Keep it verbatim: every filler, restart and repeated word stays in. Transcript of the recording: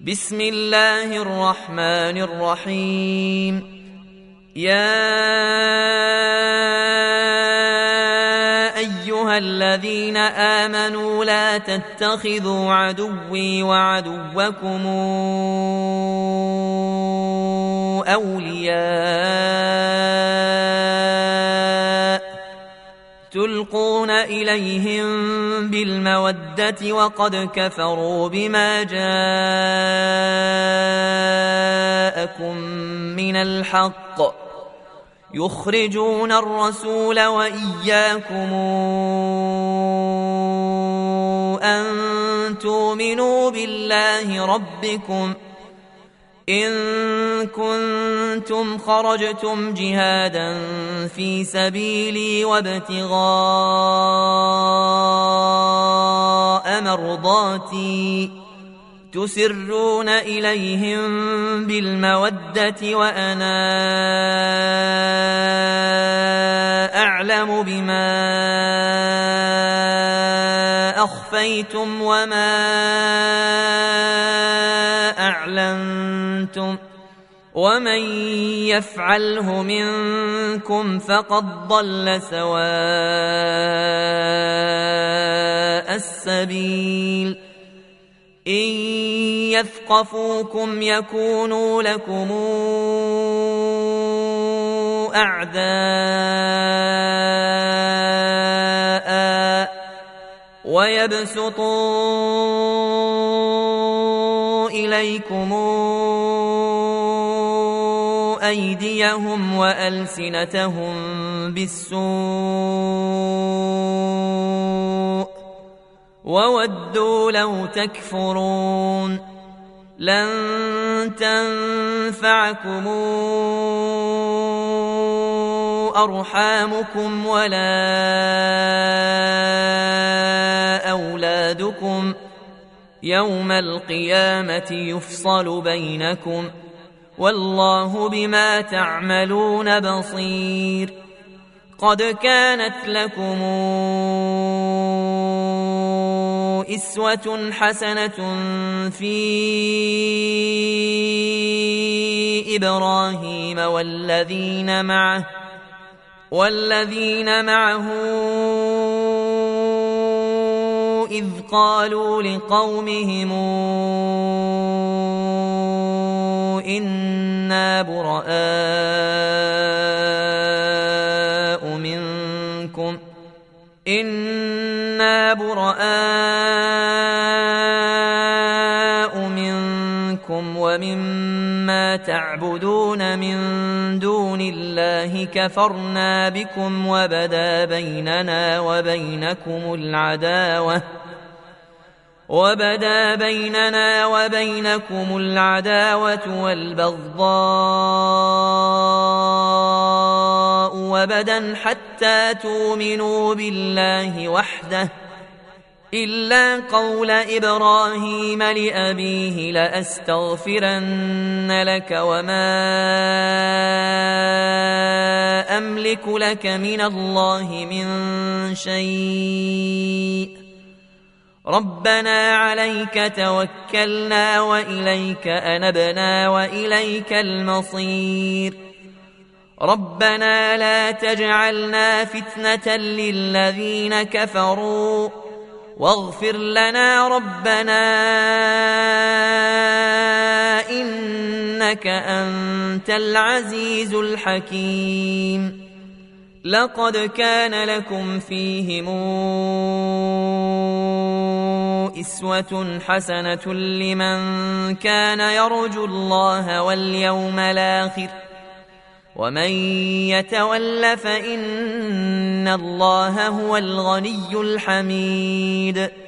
بسم الله الرحمن الرحيم. يا أيها الذين آمنوا لا تتخذوا عدوي وعدوكم أولياء تلقون إليهم بالمودة وقد كفروا بما جاءكم من الحق يخرجون الرسول وإياكم أن تؤمنوا بالله ربكم إن كنتم خرجتم جهادا في سبيلي وابتغاء مرضاتي تسرون إليهم بالمودة وأنا أعلم بما أخفيتم وما أعلنتم ومن يفعله منكم فقد ضل سواء السبيل. إن يثقفوكم يكونوا لكم أعداء ويبسطوا إليكم أيديهم وألسنتهم بالسوء وودوا لو تكفرون. لن تنفعكم أرحامكم ولا أولادكم يوم القيامة يفصل بينكم والله بما تعملون بصير. قد كانت لكم أسوة حسنة في إبراهيم والذين معه والذين معه إذ قالوا لقومهم إنا براء منكم إنا براء منكم ومما تعبدون من دون الله كفرنا بكم وبدا بيننا وبينكم العداوة وبدا بيننا وبينكم العداوة والبغضاء وبدا حتى تؤمنوا بالله وحده إلا قول إبراهيم لأبيه لأستغفرن لك وما أملك لك من الله من شيء ربنا عليك توكلنا وإليك أنبنا وإليك المصير. ربنا لا تجعلنا فتنة للذين كفروا واغفر لنا ربنا إنك أنت العزيز الحكيم. لقد كان لكم فيهم أسوة حسنة لمن كان يرجو الله واليوم الآخر ومن يتول فإن الله هو الغني الحميد.